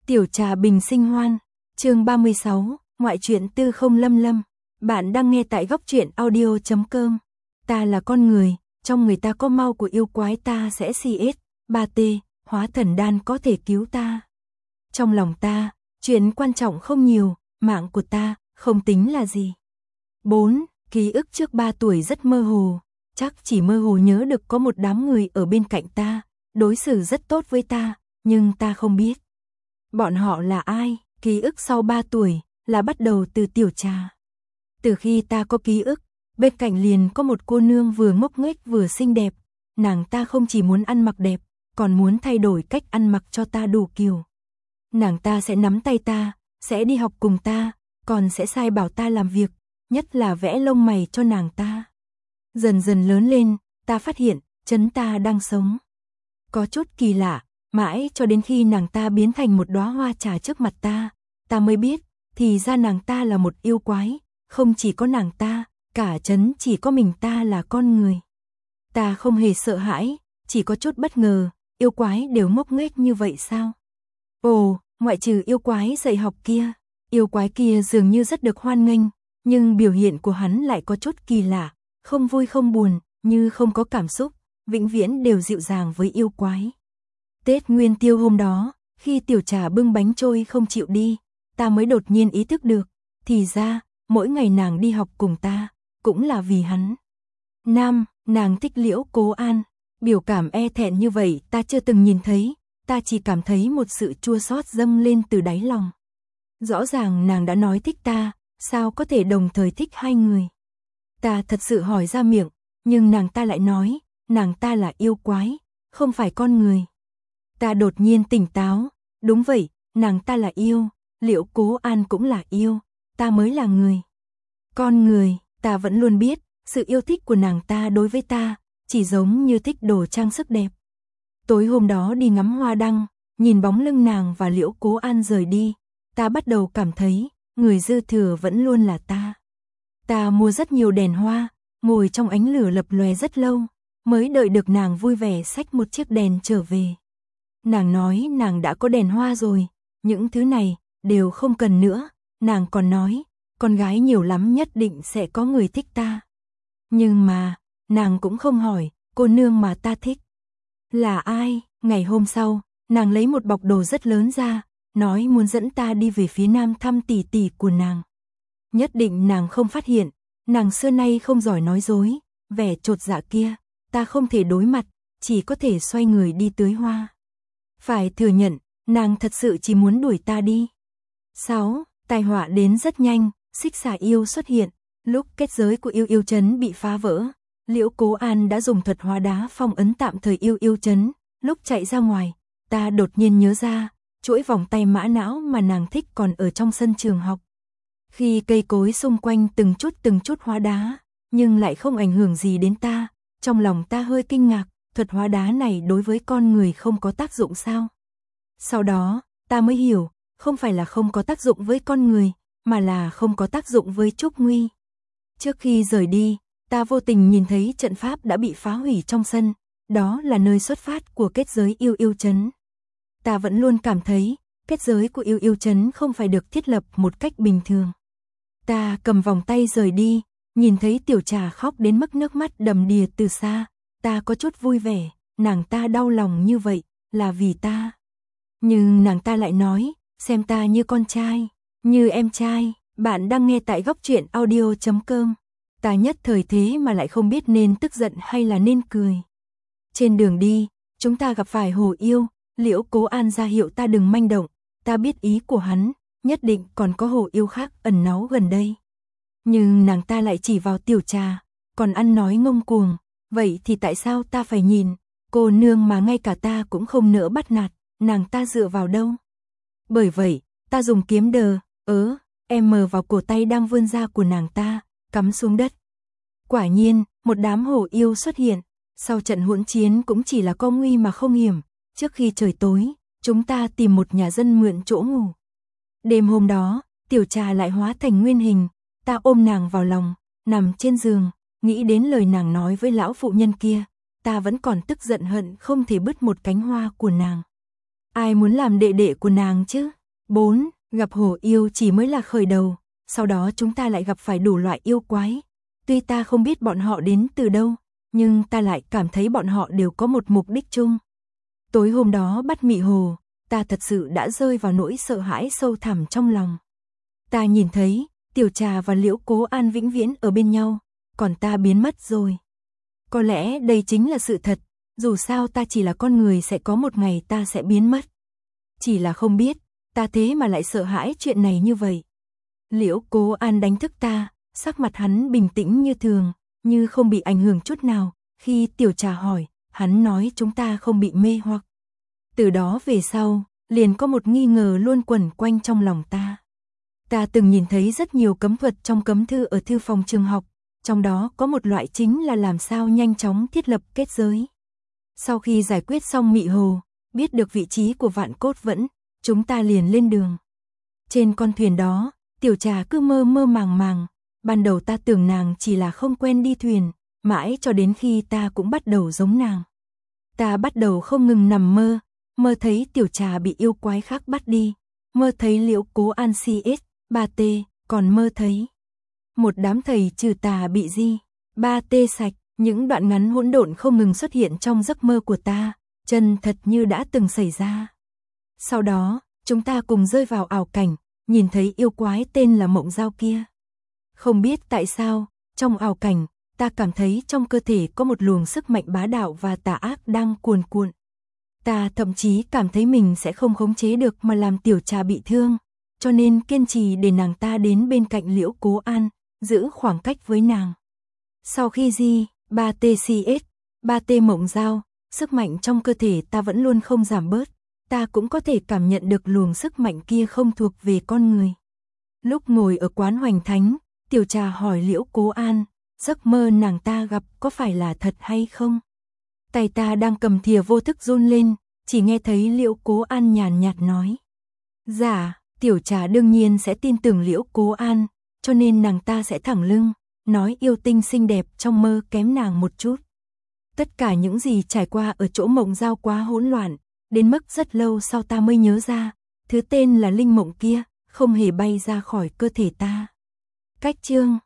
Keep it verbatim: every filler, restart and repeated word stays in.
Tiểu trà bình sinh hoan, chương ba mươi sáu, ngoại truyện Tư Không Lâm Lâm. Bạn đang nghe tại góc truyện audio chấm com. Ta là con người, trong người ta có mau của yêu quái, ta sẽ xê ét, ba T, hóa thần đan có thể cứu ta. Trong lòng ta, chuyện quan trọng không nhiều, mạng của ta, không tính là gì. bốn. Ký ức trước ba tuổi rất mơ hồ, chắc chỉ mơ hồ nhớ được có một đám người ở bên cạnh ta, đối xử rất tốt với ta, nhưng ta không biết. Bọn họ là ai? Ký ức sau ba tuổi, là bắt đầu từ tiểu trà. Từ khi ta có ký ức, bên cạnh liền có một cô nương vừa ngốc nghếch vừa xinh đẹp. Nàng ta không chỉ muốn ăn mặc đẹp, còn muốn thay đổi cách ăn mặc cho ta đủ kiểu. Nàng ta sẽ nắm tay ta, sẽ đi học cùng ta, còn sẽ sai bảo ta làm việc, nhất là vẽ lông mày cho nàng ta. Dần dần lớn lên, ta phát hiện, Trấn ta đang sống. Có chút kỳ lạ, mãi cho đến khi nàng ta biến thành một đóa hoa trà trước mặt ta, ta mới biết, thì ra nàng ta là một yêu quái, không chỉ có nàng ta, cả trấn chỉ có mình ta là con người. Ta không hề sợ hãi, chỉ có chút bất ngờ, yêu quái đều ngốc nghếch như vậy sao? Ồ, ngoại trừ yêu quái dạy học kia, yêu quái kia dường như rất được hoan nghênh, nhưng biểu hiện của hắn lại có chút kỳ lạ, không vui không buồn, như không có cảm xúc, vĩnh viễn đều dịu dàng với yêu quái. Tết Nguyên Tiêu hôm đó, khi tiểu trà bưng bánh trôi không chịu đi, ta mới đột nhiên ý thức được, thì ra, mỗi ngày nàng đi học cùng ta, cũng là vì hắn. Nam, nàng thích Liễu Cố An, biểu cảm e thẹn như vậy ta chưa từng nhìn thấy, ta chỉ cảm thấy một sự chua xót dâng lên từ đáy lòng. Rõ ràng nàng đã nói thích ta, sao có thể đồng thời thích hai người? Ta thật sự hỏi ra miệng, nhưng nàng ta lại nói, nàng ta là yêu quái, không phải con người. Ta đột nhiên tỉnh táo, đúng vậy, nàng ta là yêu, Liễu Cố An cũng là yêu, ta mới là người. Con người, ta vẫn luôn biết, sự yêu thích của nàng ta đối với ta, chỉ giống như thích đồ trang sức đẹp. Tối hôm đó đi ngắm hoa đăng, nhìn bóng lưng nàng và Liễu Cố An rời đi, ta bắt đầu cảm thấy, người dư thừa vẫn luôn là ta. Ta mua rất nhiều đèn hoa, ngồi trong ánh lửa lập lòe rất lâu, mới đợi được nàng vui vẻ xách một chiếc đèn trở về. Nàng nói nàng đã có đèn hoa rồi, những thứ này đều không cần nữa, nàng còn nói, con gái nhiều lắm nhất định sẽ có người thích ta. Nhưng mà, nàng cũng không hỏi, cô nương mà ta thích là ai? Ngày hôm sau, nàng lấy một bọc đồ rất lớn ra, nói muốn dẫn ta đi về phía nam thăm tỷ tỷ của nàng. Nhất định nàng không phát hiện, nàng xưa nay không giỏi nói dối, vẻ chột dạ kia, ta không thể đối mặt, chỉ có thể xoay người đi tưới hoa. Phải thừa nhận, nàng thật sự chỉ muốn đuổi ta đi. sáu. Tai họa đến rất nhanh, xích xà yêu xuất hiện, lúc kết giới của yêu yêu trấn bị phá vỡ, Liễu Cố An đã dùng thuật hóa đá phong ấn tạm thời yêu yêu trấn, lúc chạy ra ngoài, ta đột nhiên nhớ ra, chuỗi vòng tay mã não mà nàng thích còn ở trong sân trường học. Khi cây cối xung quanh từng chút từng chút hóa đá, nhưng lại không ảnh hưởng gì đến ta, trong lòng ta hơi kinh ngạc, thuật hóa đá này đối với con người không có tác dụng sao? Sau đó, ta mới hiểu, không phải là không có tác dụng với con người, mà là không có tác dụng với Trúc Nguy. Trước khi rời đi, ta vô tình nhìn thấy trận pháp đã bị phá hủy trong sân, đó là nơi xuất phát của kết giới yêu yêu trấn. Ta vẫn luôn cảm thấy, kết giới của yêu yêu trấn không phải được thiết lập một cách bình thường. Ta cầm vòng tay rời đi, nhìn thấy tiểu trà khóc đến mức nước mắt đầm đìa từ xa, ta có chút vui vẻ, nàng ta đau lòng như vậy, là vì ta. Nhưng nàng ta lại nói, xem ta như con trai, như em trai. Bạn đang nghe tại góc truyện audio chấm com. Ta nhất thời thế mà lại không biết nên tức giận hay là nên cười. Trên đường đi, chúng ta gặp phải Hồ Yêu, Liễu Cố An ra hiệu ta đừng manh động, ta biết ý của hắn, nhất định còn có Hồ Yêu khác ẩn náu gần đây. Nhưng nàng ta lại chỉ vào tiểu trà, còn ăn nói ngông cuồng, vậy thì tại sao ta phải nhìn, cô nương mà ngay cả ta cũng không nỡ bắt nạt, nàng ta dựa vào đâu? Bởi vậy, ta dùng kiếm đờ, ớ, em mờ vào cổ tay đang vươn ra của nàng ta, cắm xuống đất. Quả nhiên, một đám Hồ Yêu xuất hiện, sau trận hỗn chiến cũng chỉ là có nguy mà không hiểm, trước khi trời tối, chúng ta tìm một nhà dân mượn chỗ ngủ. Đêm hôm đó, tiểu trà lại hóa thành nguyên hình, ta ôm nàng vào lòng, nằm trên giường, nghĩ đến lời nàng nói với lão phụ nhân kia, ta vẫn còn tức giận hận không thể bứt một cánh hoa của nàng. Ai muốn làm đệ đệ của nàng chứ? bốn. Gặp hổ yêu chỉ mới là khởi đầu, sau đó chúng ta lại gặp phải đủ loại yêu quái. Tuy ta không biết bọn họ đến từ đâu, nhưng ta lại cảm thấy bọn họ đều có một mục đích chung. Tối hôm đó bắt Mị Hồ, ta thật sự đã rơi vào nỗi sợ hãi sâu thẳm trong lòng. Ta nhìn thấy, Tiểu Trà và Liễu Cố An vĩnh viễn ở bên nhau, còn ta biến mất rồi. Có lẽ đây chính là sự thật, dù sao ta chỉ là con người, sẽ có một ngày ta sẽ biến mất. Chỉ là không biết, ta thế mà lại sợ hãi chuyện này như vậy. Liễu Cố An đánh thức ta, sắc mặt hắn bình tĩnh như thường, như không bị ảnh hưởng chút nào. Khi Tiểu Trà hỏi, hắn nói chúng ta không bị mê hoặc. Từ đó về sau, liền có một nghi ngờ luôn quẩn quanh trong lòng ta. Ta từng nhìn thấy rất nhiều cấm thuật trong cấm thư ở thư phòng trường học, trong đó có một loại chính là làm sao nhanh chóng thiết lập kết giới. Sau khi giải quyết xong Mị Hồ, biết được vị trí của Vạn Cốt Vẫn, chúng ta liền lên đường. Trên con thuyền đó, Tiểu Trà cứ mơ mơ màng màng, ban đầu ta tưởng nàng chỉ là không quen đi thuyền, mãi cho đến khi ta cũng bắt đầu giống nàng. Ta bắt đầu không ngừng nằm mơ, mơ thấy Tiểu Trà bị yêu quái khác bắt đi, mơ thấy Liễu Cố An xê ét, ba tê, còn mơ thấy một đám thầy trừ tà bị di, ba tê sạch. Những đoạn ngắn hỗn độn không ngừng xuất hiện trong giấc mơ của ta, chân thật như đã từng xảy ra. Sau đó, chúng ta cùng rơi vào ảo cảnh, nhìn thấy yêu quái tên là Mộng Dao kia. Không biết tại sao, trong ảo cảnh, ta cảm thấy trong cơ thể có một luồng sức mạnh bá đạo và tà ác đang cuồn cuộn. Ta thậm chí cảm thấy mình sẽ không khống chế được mà làm Tiểu Trà bị thương, cho nên kiên trì để nàng ta đến bên cạnh Liễu Cố An, giữ khoảng cách với nàng. Sau khi di, ba tê xê ét, ba tê Mộng Dao, sức mạnh trong cơ thể ta vẫn luôn không giảm bớt, ta cũng có thể cảm nhận được luồng sức mạnh kia không thuộc về con người. Lúc ngồi ở quán Hoành Thánh, Tiểu Trà hỏi Liễu Cố An, giấc mơ nàng ta gặp có phải là thật hay không? Tay ta đang cầm thìa vô thức run lên, chỉ nghe thấy Liễu Cố An nhàn nhạt nói. Dạ, Tiểu Trà đương nhiên sẽ tin tưởng Liễu Cố An, cho nên nàng ta sẽ thẳng lưng, nói yêu tinh xinh đẹp trong mơ kém nàng một chút. Tất cả những gì trải qua ở chỗ Mộng Dao quá hỗn loạn, đến mức rất lâu sau ta mới nhớ ra, thứ tên là linh mộng kia, không hề bay ra khỏi cơ thể ta. Cách chương